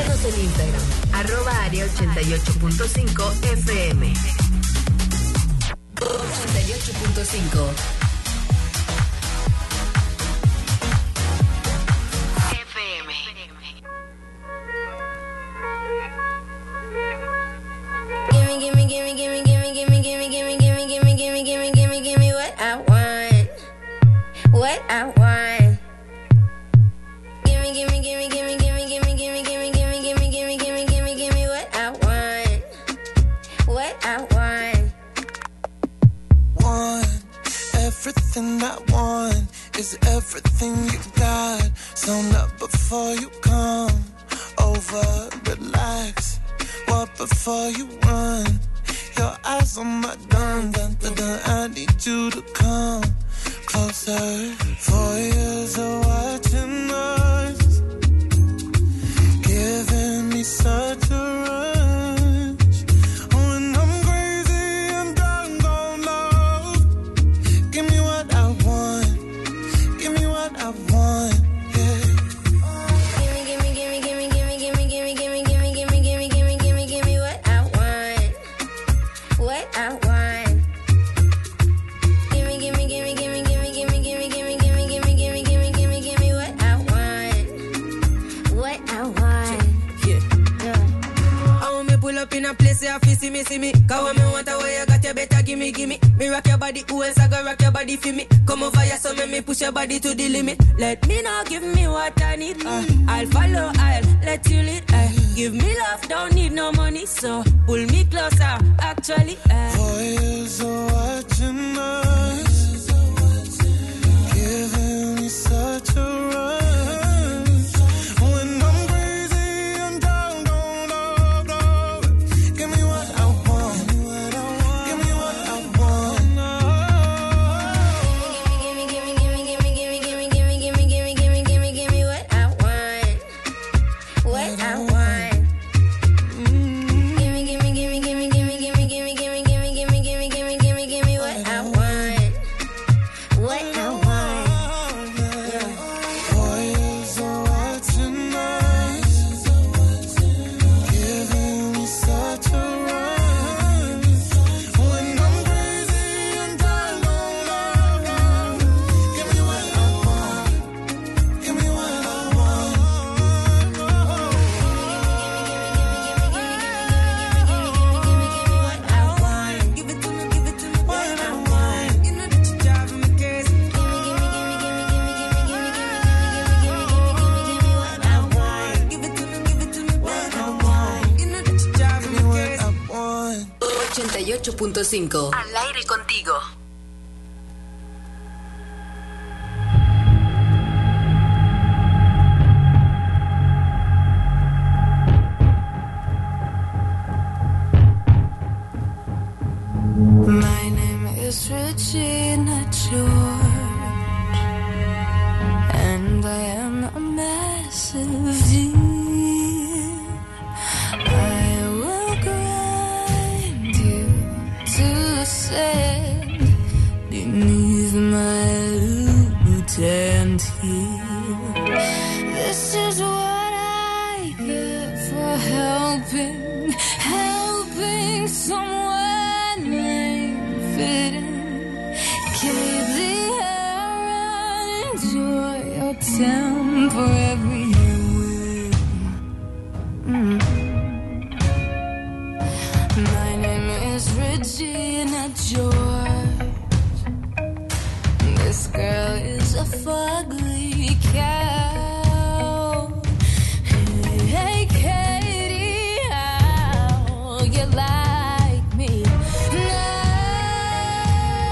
Síguenos en Instagram, @Aria88.5 FM. 88.5 FM. Give me what I want. What I want. Give me what I want. What I want. Want everything I want is everything you got. So not before you come over, relax. What before you run? Your eyes on my dun. I need you to come closer. 4 years of watching us, giving me such a rush. When I'm crazy and down on love, give me what I want. Give me what I want. Yeah. Give me what I want. What I want. Give me what I want. What I want. Yeah. I want me pull up in a place where you see me. Cause when me want a way you got, you better give me. Me rock your body, who else I go rock your body for me? Come over here, so make me push your body to the limit. Let me know, give me what I need. I'll follow, I'll let you lead. Give me love, don't need no money, so pull me closer, actually. 4 years of watching us, giving me such a rush. When I'm crazy and down on love, give me what I want. Give me what I want. Give me what I want. What I want. Give me what I want. What I want. 4 years of watching us, giving me such a rush. When I'm crazy and down on love, give me what I want. Give me what I want. What I want. Give it to me, what I want. You know that you're driving me crazy. What I want. Give it to me, what I want. You know that you're driving me crazy. I want. 88.5 Al aire contigo. My name is Regina George, and I am a massive deal. I will grind you to the sand beneath my lutein heel. This is what I get for helping someone lame fit in. Keep the air and enjoy your temporary win. My name is Regina George. This girl is a fugly cow. Hey, Katie, how you like me now?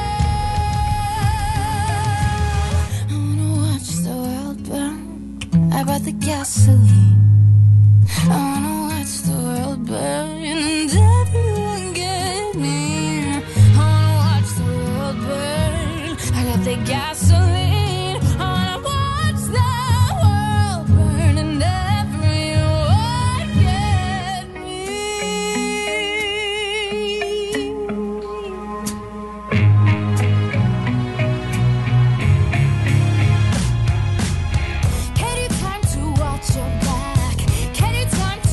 I wanna watch the world burn. I brought the gasoline. I wanna watch the world burn and everyone get me. I wanna watch the world burn. I got the gasoline. I wanna watch the world burn and everyone get me. Katie, time to watch your back. Katie, time to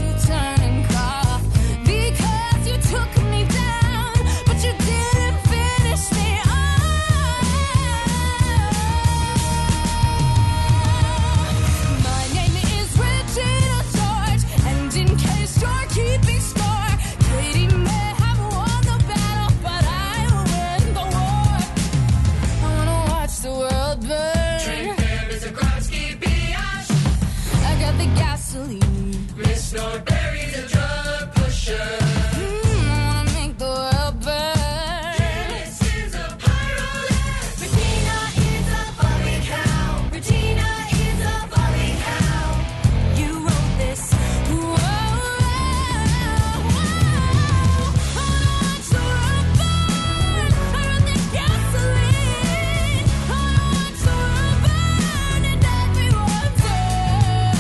gasoline. Miss Norberry's a drug pusher. I wanna make the world burn. Janice is a pyrolet. Regina is a bubbly cow. Regina is a bubbly cow. You wrote this. Whoa, whoa, whoa. I wanna watch the world burn. I run the gasoline. I wanna watch the world burn and everyone turn.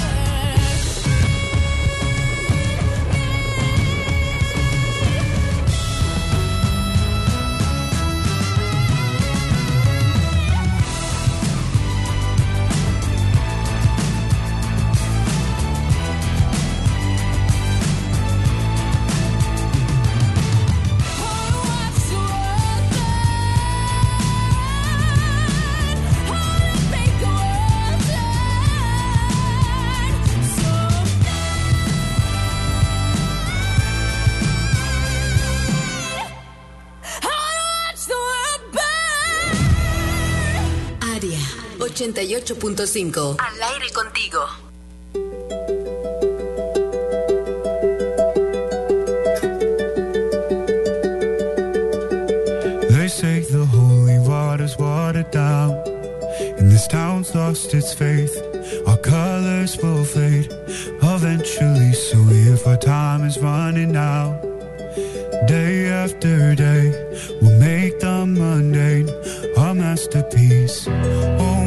Aria 88.5. Al aire contigo. They say the holy water's watered down, and this town's lost its faith. Our colors will fade eventually, so if our time is running out, day after day, we'll make the mundane our masterpiece. Oh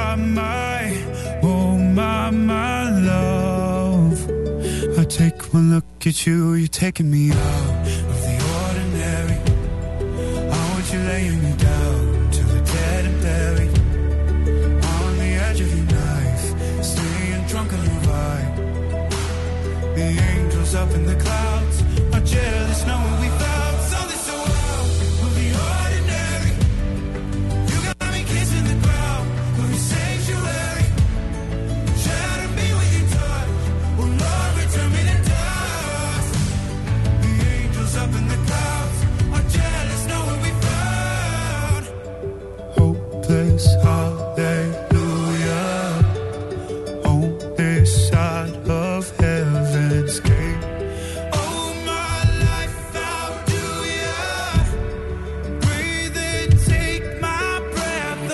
my love, I take one look at you, you're taking me out of the ordinary. I want you laying me down to the dead and buried, on the edge of your knife, staying drunk on your vibe. The angels up in the clouds are jealous knowing we found something so out of the ordinary. You got me kissing the ground of your sanctuary. Shatter me with your touch, oh Lord, return me to dust. The angels up in the clouds are jealous knowing we found hopeless hallelujah on this side of heaven's gate. Oh my life, how do ya breathe and take my breath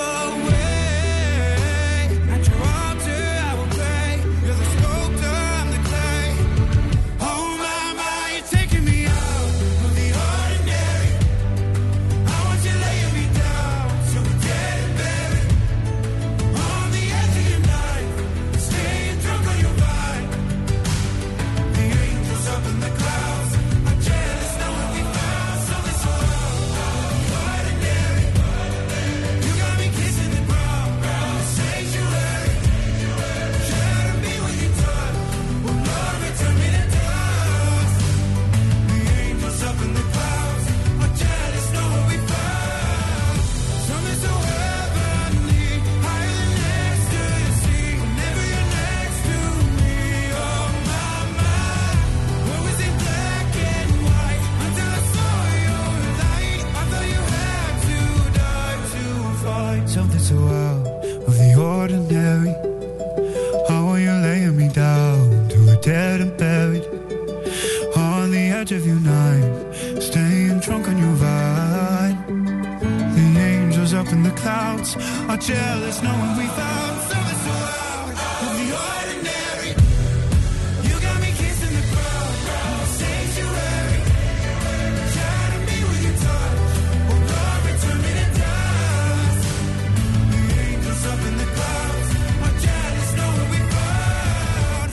away? At your altar I will pray. You're the sculptor, I'm the clay. Oh my, you're taking me out of the ordinary. I want you laying me down so we're dead and buried, on the edge of your knife, staying drunk on your vine. The angels up in the clouds are jealous knowing we found something so out of the ordinary. You got me kissing the ground of the sanctuary. Shatter me with your touch, oh Lord, return me to dust. The angels up in the clouds are jealous knowing we found something so heavenly, higher than ecstasy. Whenever you're next to me, oh my, what was it black and white until I saw your light? I thought you had to die to find something so out of the ordinary. How are you laying me down to a dead and buried, on the edge of your knife, staying drunk on your vine. The angels up in the clouds are jealous knowing we found something so out of the ordinary. You got me kissing the ground of the sanctuary. Shatter me with your touch, oh Lord, return me to dust. The angels up in the clouds are jealous knowing we found.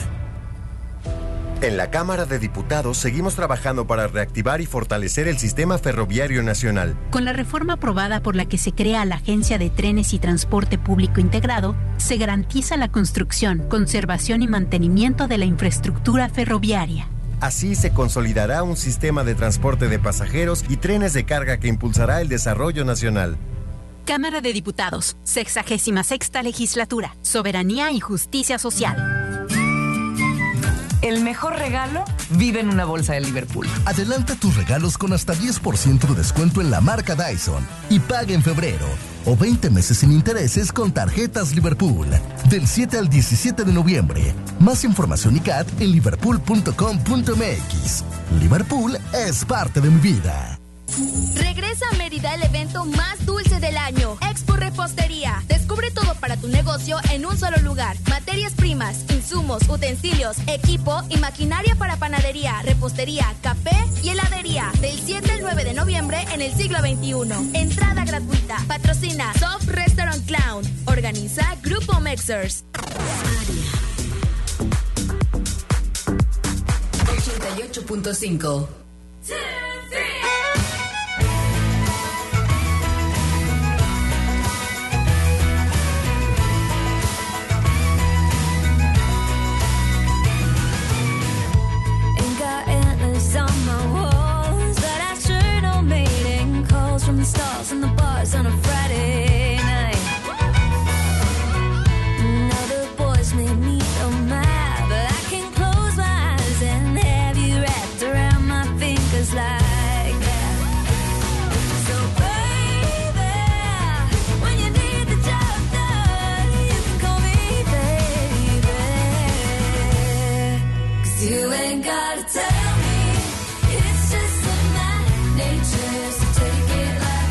En la Cámara de Diputados seguimos trabajando para reactivar y fortalecer el sistema ferroviario nacional. Con la reforma aprobada por la que se crea la Agencia de Trenes y Transporte Público Integrado, se garantiza la construcción, conservación y mantenimiento de la infraestructura ferroviaria. Así se consolidará un sistema de transporte de pasajeros y trenes de carga que impulsará el desarrollo nacional. Cámara de Diputados, 66ª Legislatura, Soberanía y Justicia Social. El mejor regalo vive en una bolsa de Liverpool. Adelanta tus regalos con hasta 10% de descuento en la marca Dyson y paga en febrero. O 20 meses sin intereses con tarjetas Liverpool. Del 7 al 17 de noviembre. Más información y CAT en liverpool.com.mx. Liverpool es parte de mi vida. Regresa a Mérida el evento más dulce del año, Expo Repostería. Descubre todo para tu negocio en un solo lugar. Materias primas, insumos, utensilios, equipo y maquinaria para panadería, repostería, café y heladería. Del 7 al 9 de noviembre en el siglo XXI. Entrada gratuita. Patrocina Soft Restaurant Clown. Organiza Grupo Mexers. 88.5. Stars and the bars on a Friday night. Now the boys may meet on my, but I can close my eyes and have you wrapped around my fingers like that. So baby, when you need the job done, you can call me baby. 'Cause you ain't gotta tell me, it's just in my nature, so take it.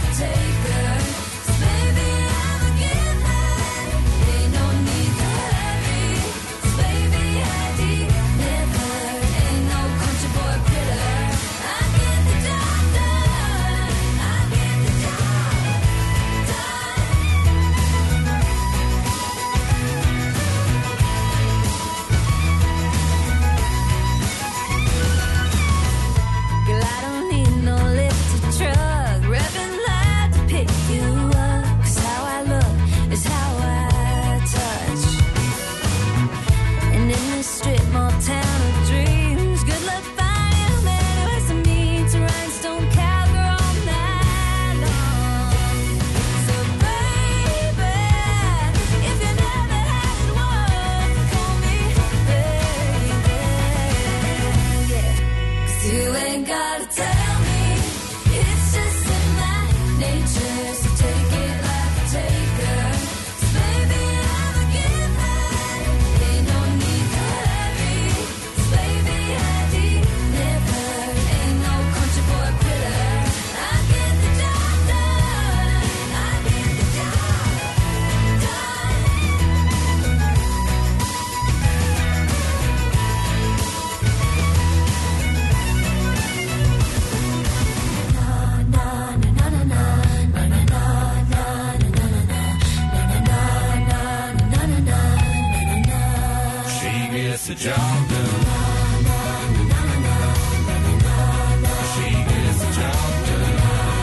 The job done. She gets the job done.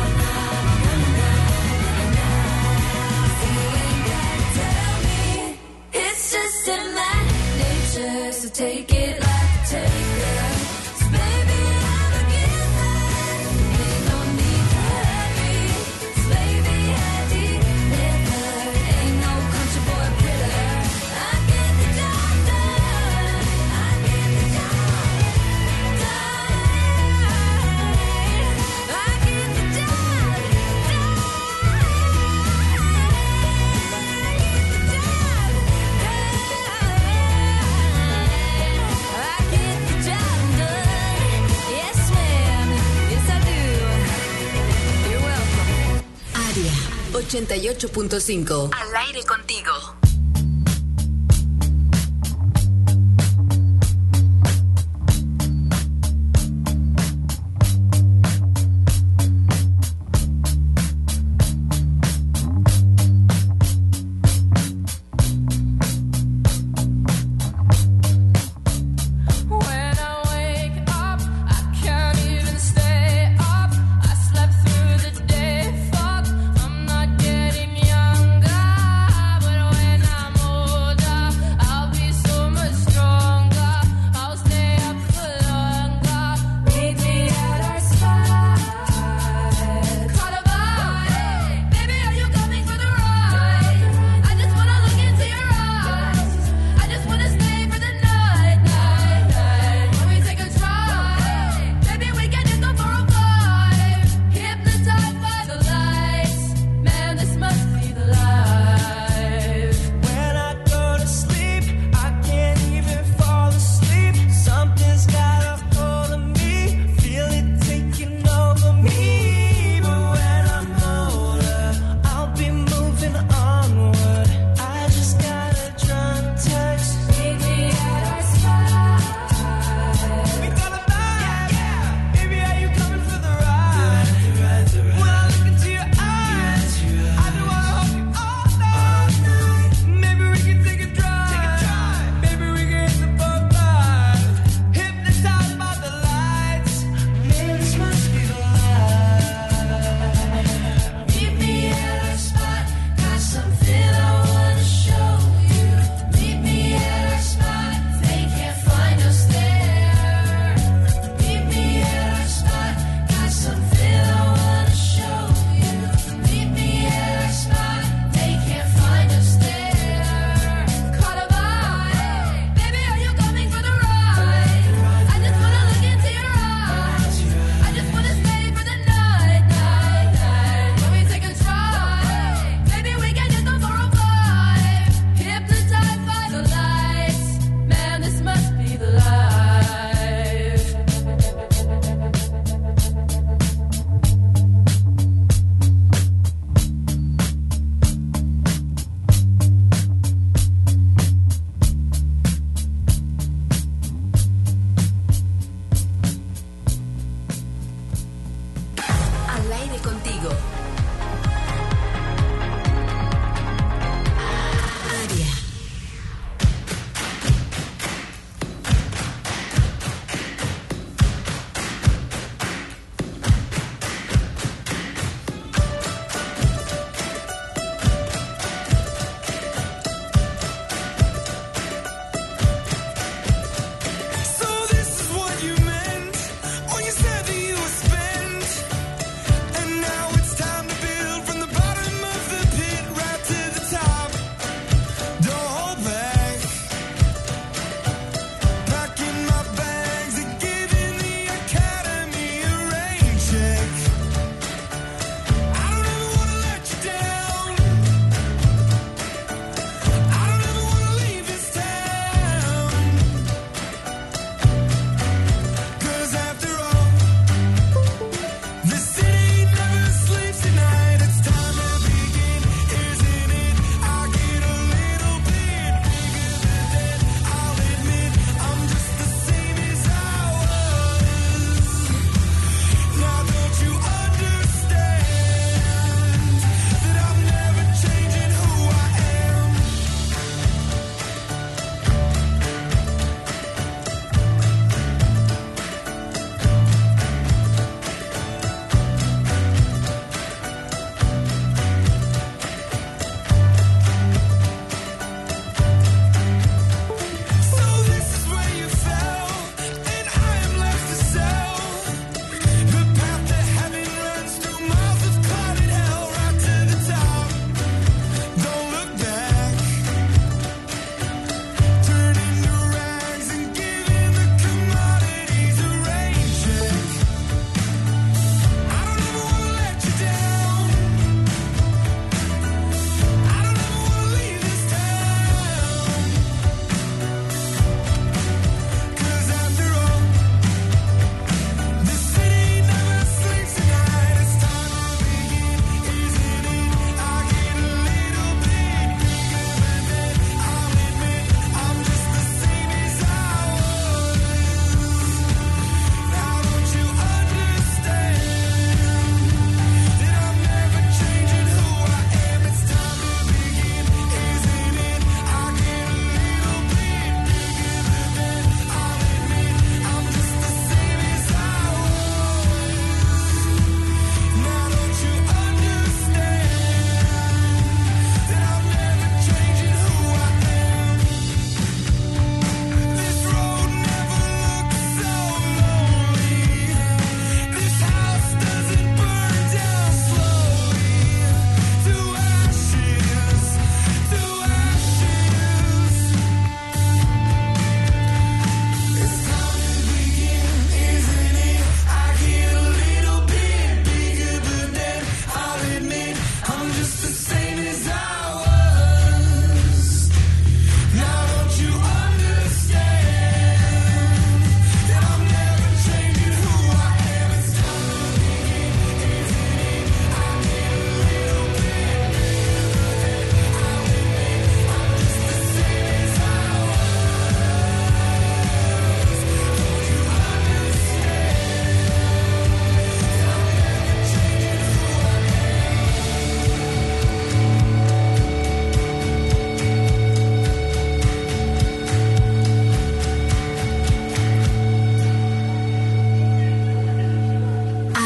It's just in my nature, so take it like a taker. 'Cause baby, I'm a giver. Ain't no need to hurry. 'Cause baby, I deliver. Ain't no country boy critter. I get the job done. I get the job done. I get the job done. Área 88.5. Al aire contigo. When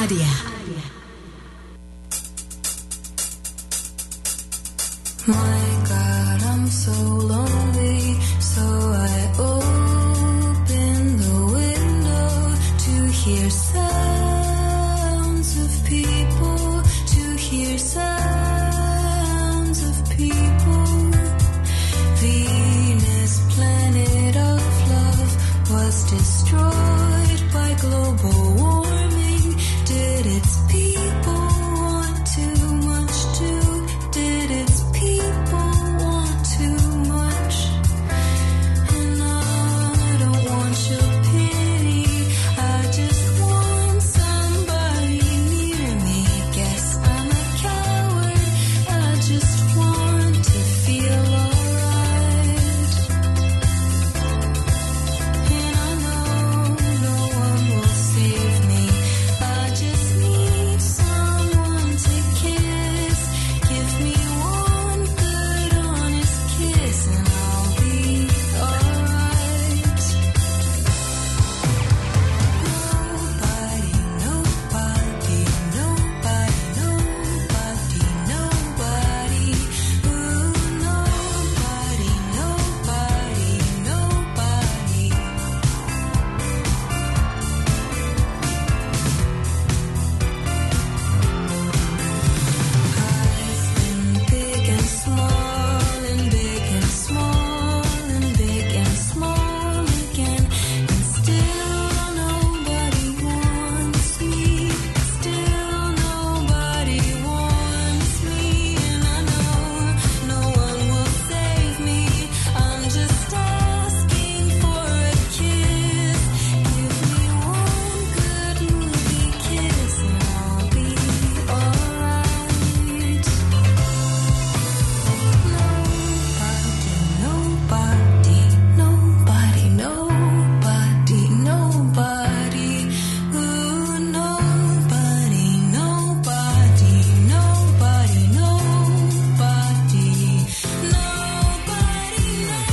Aria. My God, I'm so lonely, so I open the window to hear sounds of people, to hear sounds of people. Venus, planet of love, was destroyed by global warming. Did its people want too much too? Did its people want too much? And I don't want your pity, I just want somebody near me. Guess I'm a coward, I just want to feel alright. And I know no one will save me, I just need someone to kiss. Give me one good honest kiss and I'll be alright. Nobody, nobody, nobody, nobody, nobody. Ooh, nobody, nobody, nobody. I've been big and small and big and small and big and small again, and still nobody wants me. Still nobody wants me, and I know no one will save me. I'm just asking for a kiss. Give me one good movie kiss and I'll be alright. Nobody, nobody, nobody, nobody. Ooh, nobody, nobody, nobody, nobody. Nobody,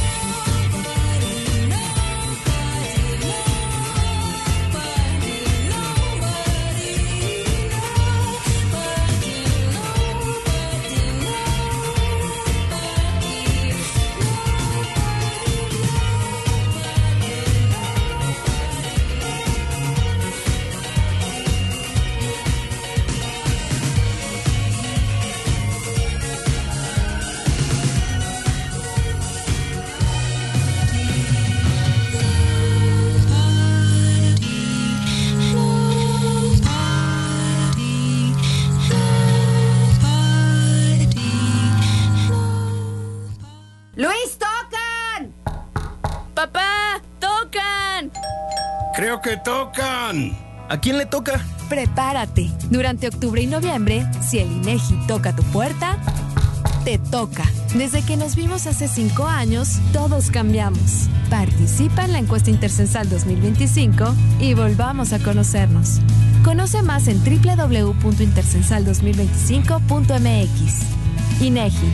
¡Luis, tocan! ¡Papá, tocan! Creo que tocan. ¿A quién le toca? Prepárate. Durante octubre y noviembre, si el INEGI toca tu puerta, te toca. Desde que nos vimos hace 5 años, todos cambiamos. Participa en la encuesta Intercensal 2025 y volvamos a conocernos. Conoce más en www.intercensal2025.mx. INEGI.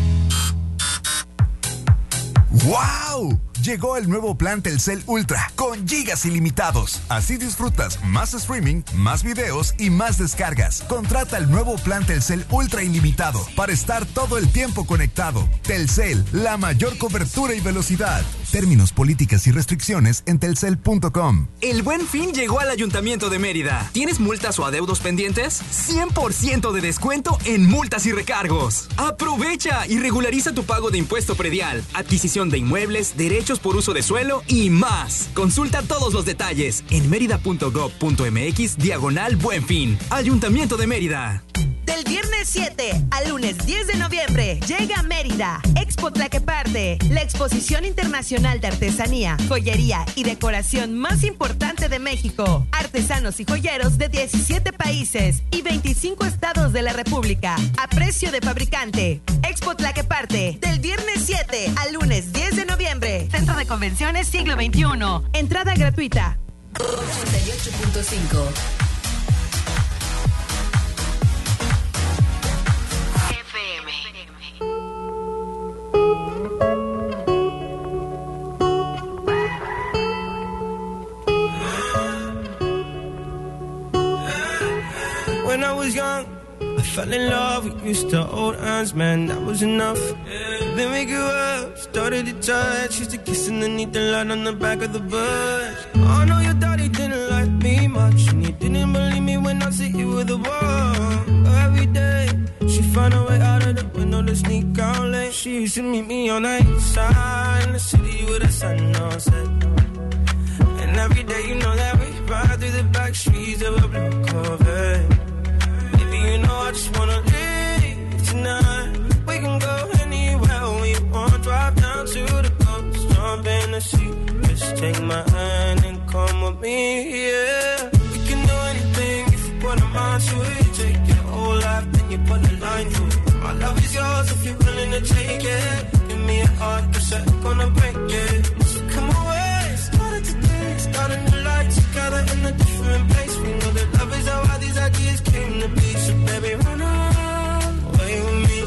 ¡Wow! Llegó el nuevo plan Telcel Ultra con gigas ilimitados. Así disfrutas más streaming, más videos y más descargas. Contrata el nuevo plan Telcel Ultra ilimitado para estar todo el tiempo conectado. Telcel, la mayor cobertura y velocidad. Términos, políticas y restricciones en telcel.com. El Buen Fin llegó al Ayuntamiento de Mérida. ¿Tienes multas o adeudos pendientes? 100% de descuento en multas y recargos. Aprovecha y regulariza tu pago de impuesto predial, adquisición de inmuebles, derechos por uso de suelo y más. Consulta todos los detalles en merida.gov.mx/Buen Fin. Ayuntamiento de Mérida. Del viernes 7 al lunes 10 de noviembre llega a Mérida Expo Tlaqueparte, la exposición internacional de artesanía, joyería y decoración más importante de México. Artesanos y joyeros de 17 países y 25 estados de la República a precio de fabricante. Expo Tlaqueparte, del viernes 7 al lunes 10 de noviembre. Centro de Convenciones Siglo XXI. Entrada gratuita. 88.5 FM. when I was young, I fell in love, we used to hold hands, man, that was enough. Then we grew up, started to touch, used to kiss underneath the light on the back of the bus. I know your daddy didn't like me much, and he didn't believe me when I said you were the one. Every day, she found a way out of the window to sneak out late. She used to meet me on the east side, in the city with the sun on set. And every day, you know that we ride through the back streets of a blue Corvette. Baby, you know I just wanna leave tonight. We can go anywhere we want, drive down to the coast, jump in the sea. Just take my hand and come with me, yeah. We can do anything if you put a mind to it. Take your whole life, then you put a line through it. My love is yours if you're willing to take it. Give me a heart, 'cause I'm gonna break it. So come away, started today, starting the light together in a different place. We know that love is how all these ideas came to be. So baby, run away with me.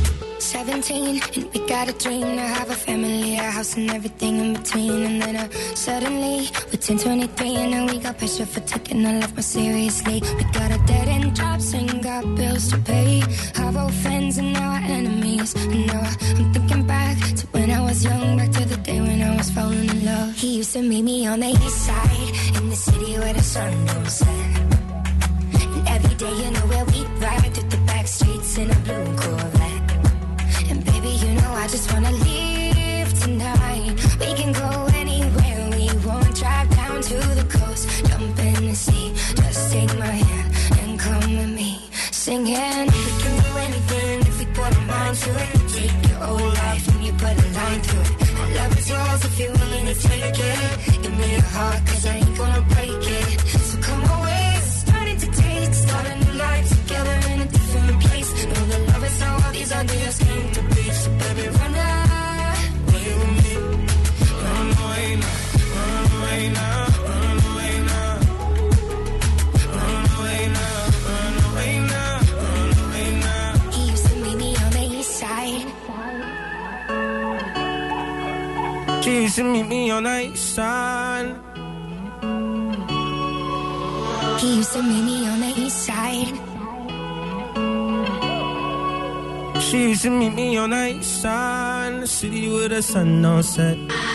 17, and we got a dream to have a family, a house and everything in between. And then suddenly, we're 10, 23, and now we got pressure for taking our life more seriously. We got a dead end jobs and got bills to pay. Our old friends and now our enemies. And now I'm thinking back to when I was young, back to the day when I was falling in love. He used to meet me on the east side, in the city where the sun don't set. And every day, you know where we ride through the back streets in a blue Corvette. And baby, you know I just wanna leave tonight. We can go anywhere we want, drive down to the coast, jump in the sea. Just take my hand and come with me, singing. We can do anything if we put a mind to it. Take your whole life and you put a line through it. My love is yours if you're willing to take it. Give me your heart, 'cause I ain't gonna break it. So come away, starting to taste, starting to life together in a different place. Know that love is how all these ideas came to be. So baby, run away with me. Run away now, run away now, run away now. Run away now, run away now, run away now. He used to meet me on the east side. She used to meet me on the east side. He used to meet me on the east side. She used to meet me on the east side, in the city with the sun on set.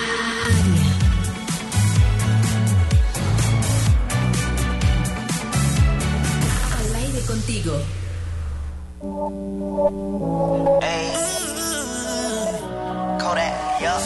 Al aire contigo. Hey, Kodak, yup.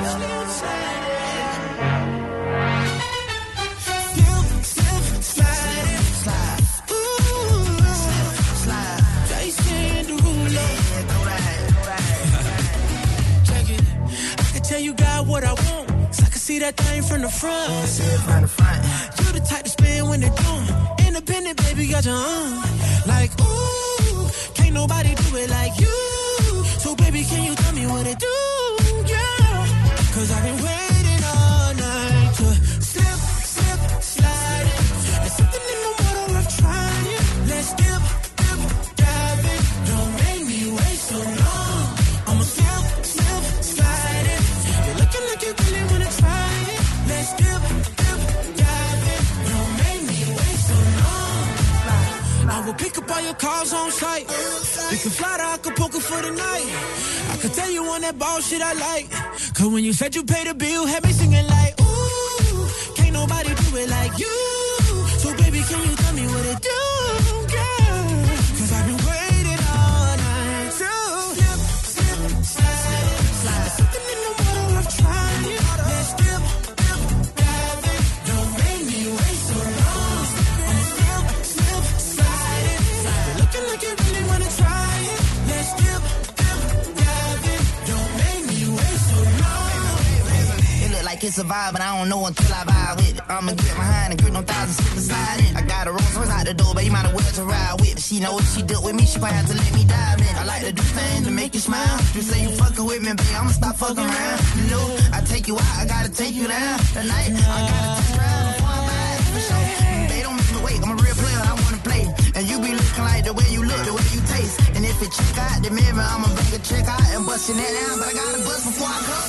Tell you got what I want, so I can see that thing from the front. You the type to spin when they're done. Independent, baby, got your own. Like, ooh, can't nobody do it like you. So baby, can you tell me what it do, yeah? 'Cause I've been waiting all night to slip, slip, slide it. There's something in the water of trying. Let's dip, dip, dive it. Don't make me wait so long. I'ma slip, slip, slide it. You're looking like you really wanna try it. Let's dip, dip, dive it. Don't make me wait so long. I will pick up all your calls on site. We can fly to Acapulco for the night. I could tell you on that ball shit I like. 'Cause when you said you paid the bill, had me singing like, ooh, can't nobody do it like you. So baby, can you tell me what it do, girl? 'Cause I've been waiting all night to slip, slip, slide it. There's something in the water of trying. Let's dip, dip, dive it. Don't make me wait so long. I'ma slip, slip, slide it. You're looking like you really wanna try it. Let's dip, dip, dive it. Don't make me wait so long. It look like it's a vibe, but I don't know until I vibe with it. I'ma get behind and grip no thousand slip beside it. I got a Rolls Royce out the door, but you might as well to ride with. She know if she dealt with me, she gon' have to let me dive in. I like to do things to make you smile. You say you fucking with me, babe, I'ma stop fucking around. You know, I take you out, I gotta take you down. Tonight, I gotta touch around before I buy it, for sure. They don't make me wait, I'm a real player, I wanna play. And you be looking like the way you look, the way you taste. And if it check out the mirror, I'ma bring a check out and bust your neck down. But I gotta bust before I come.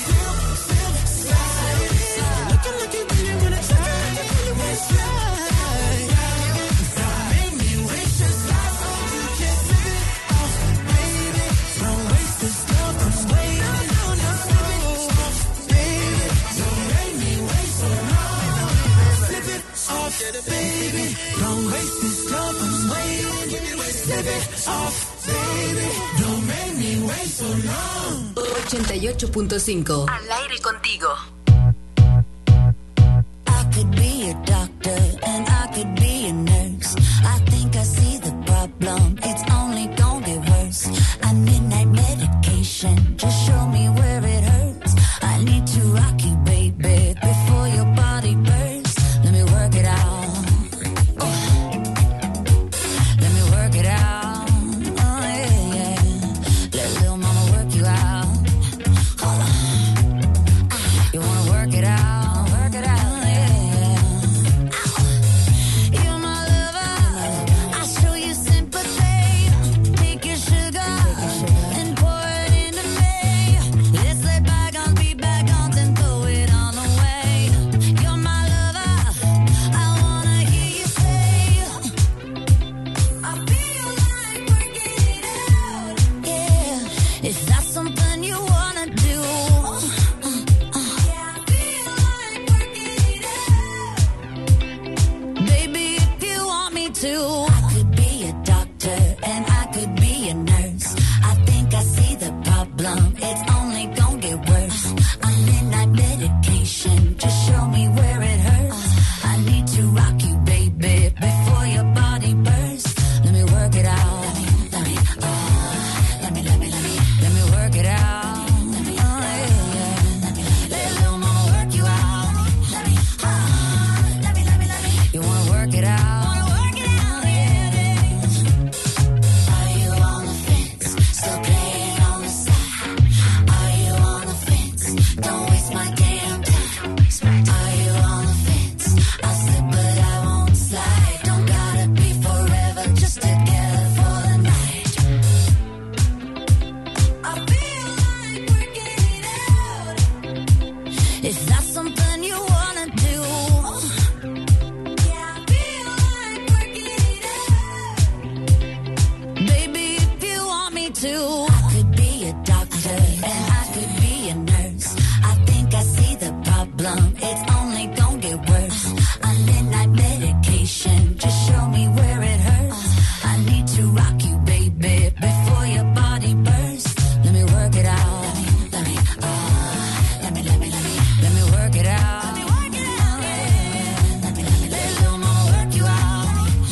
Looking like you really wanna try it. Make me wait so long. Baby, don't waste this love I'm waiting. Slip it off, baby. Don't make me wait so long. 88.5. Al aire contigo. I could be a doctor and I could be a nurse. I think I see the problem. It's only gonna get worse. I need night medication. Just show me where it hurts. I need to rock you, baby, before your body bursts. Let me work it out. Let me work it out. Oh, yeah, yeah. Let little mama work you out. Hold on. You wanna work it out? Work it out. I could be a doctor and I could be a nurse. I think I see the problem. It's only gonna get worse. I'm midnight medication. Just show me where it hurts. I need to rock you, baby, before your body bursts. Let me work it out. Let me work it out. Oh, yeah. Let little mama work you out. You wanna work it out? I could be a doctor and I could be a nurse. I think I see the problem. It's only gonna get worse. I'm midnight medication. Just show me where it hurts. I need to rock you, baby, before your body bursts. Let me work it out. Let me work it out. Let little mama work you out.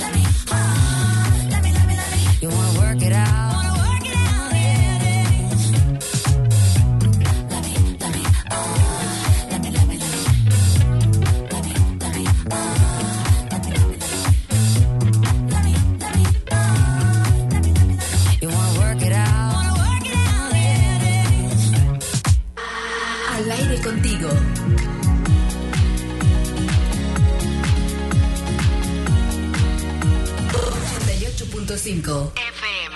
You wanna work it out? Contigo. 88.5 FM.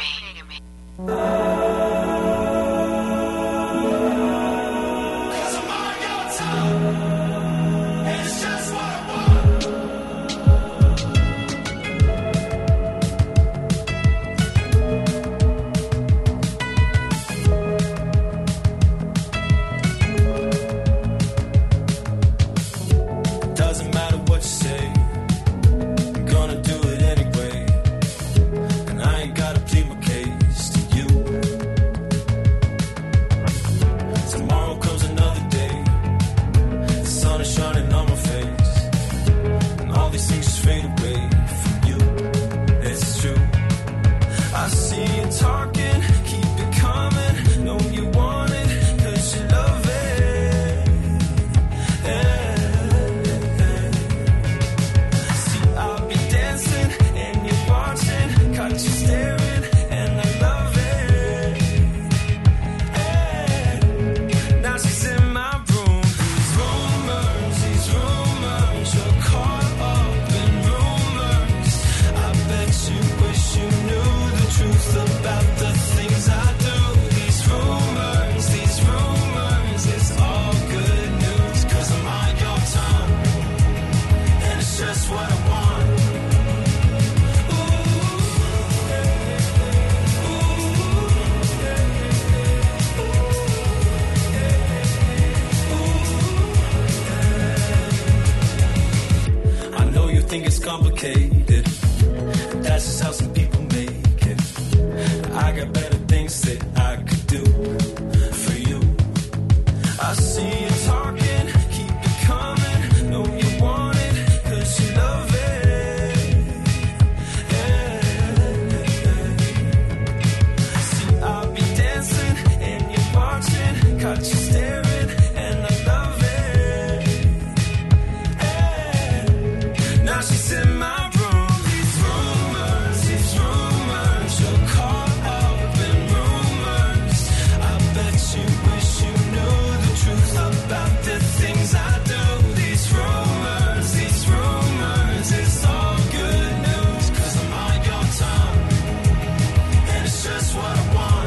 Gonna do it anyway, and I ain't gotta plead my case to you. think it's complicated. That's just how some people make it. I got better things that I could do for you. I see you talking, keep it coming. Know you want it, 'cause you love it. Caught you staring, and I love it. Hey. Now she's in my room. These rumors, you're caught up in rumors. I bet you wish you knew the truth about the things I do. These rumors, it's all good news. 'Cause I'm on your tongue, and it's just what I want.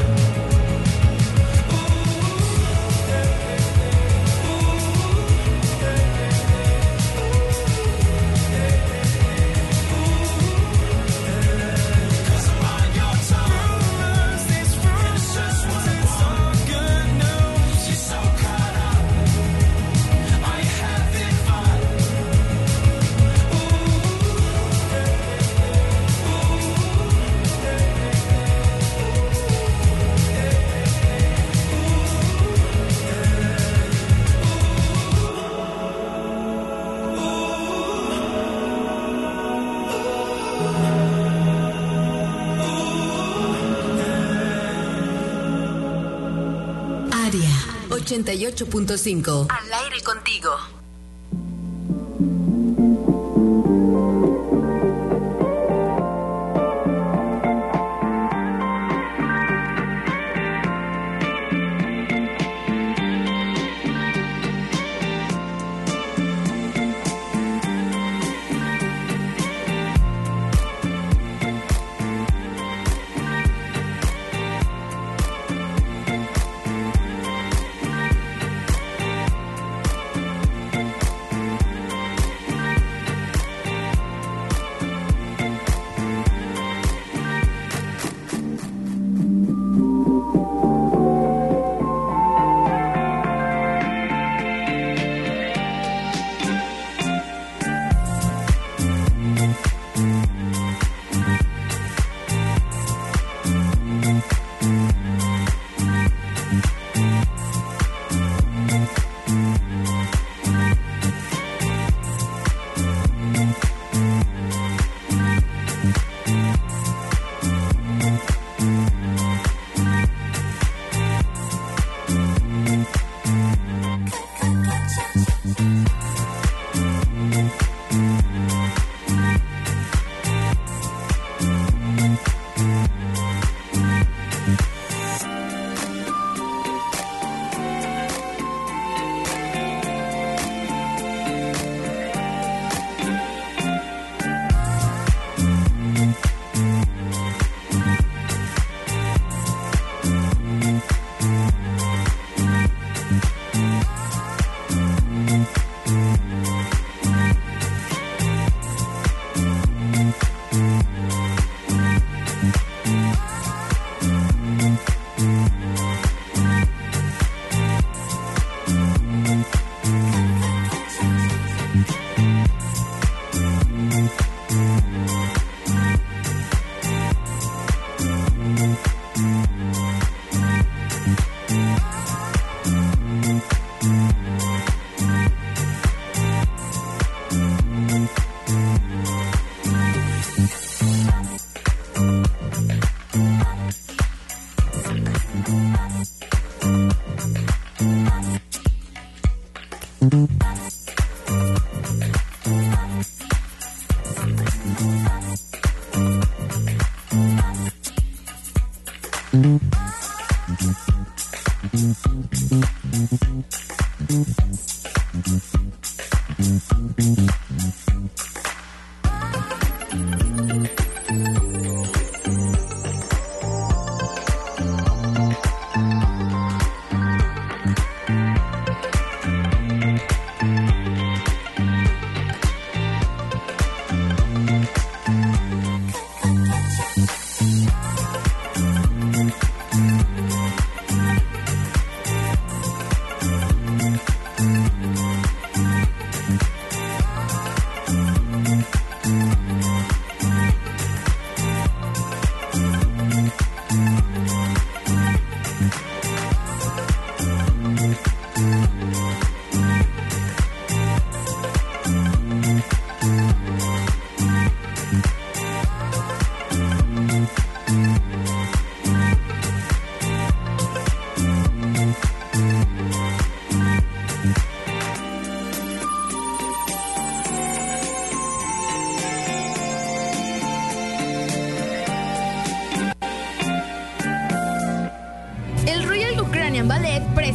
Área 88.5. Al aire contigo.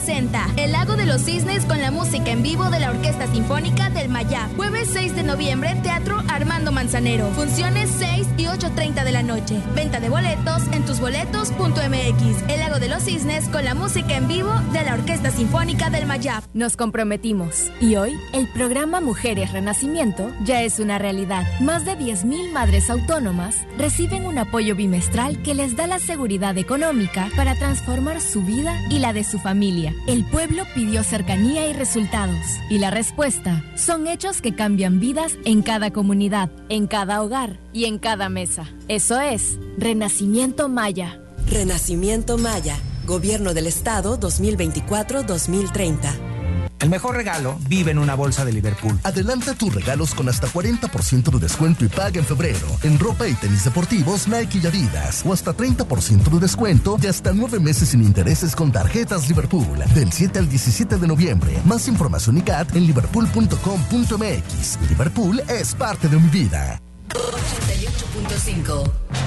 presenta El Lago de los Cisnes con la música en vivo de la Orquesta Sinfónica del Mayab. Jueves 6 de noviembre, Teatro Armando Manzanero. Funciones 6 y 8:30 de la noche. Venta de boletos en tusboletos.mx. El Lago de los Cisnes con la música en vivo de la Orquesta Sinfónica del Mayab. Nos comprometimos y hoy el programa Mujeres Renacimiento ya es una realidad. Más de 10,000 madres autónomas reciben un apoyo bimestral que les da la seguridad económica para transformar su vida y la de su familia. El pueblo pidió cercanía y resultados, y la respuesta son hechos que cambian vidas en cada comunidad, en cada hogar y en cada mesa. Eso es Renacimiento Maya. Renacimiento Maya, Gobierno del Estado 2024-2030. El mejor regalo vive en una bolsa de Liverpool. Adelanta tus regalos con hasta 40% de descuento y paga en febrero. En ropa y tenis deportivos Nike y Adidas. O hasta 30% de descuento y hasta 9 meses sin intereses con tarjetas Liverpool. Del 7 al 17 de noviembre. Más información y CAT en liverpool.com.mx. Liverpool es parte de mi vida. 88.5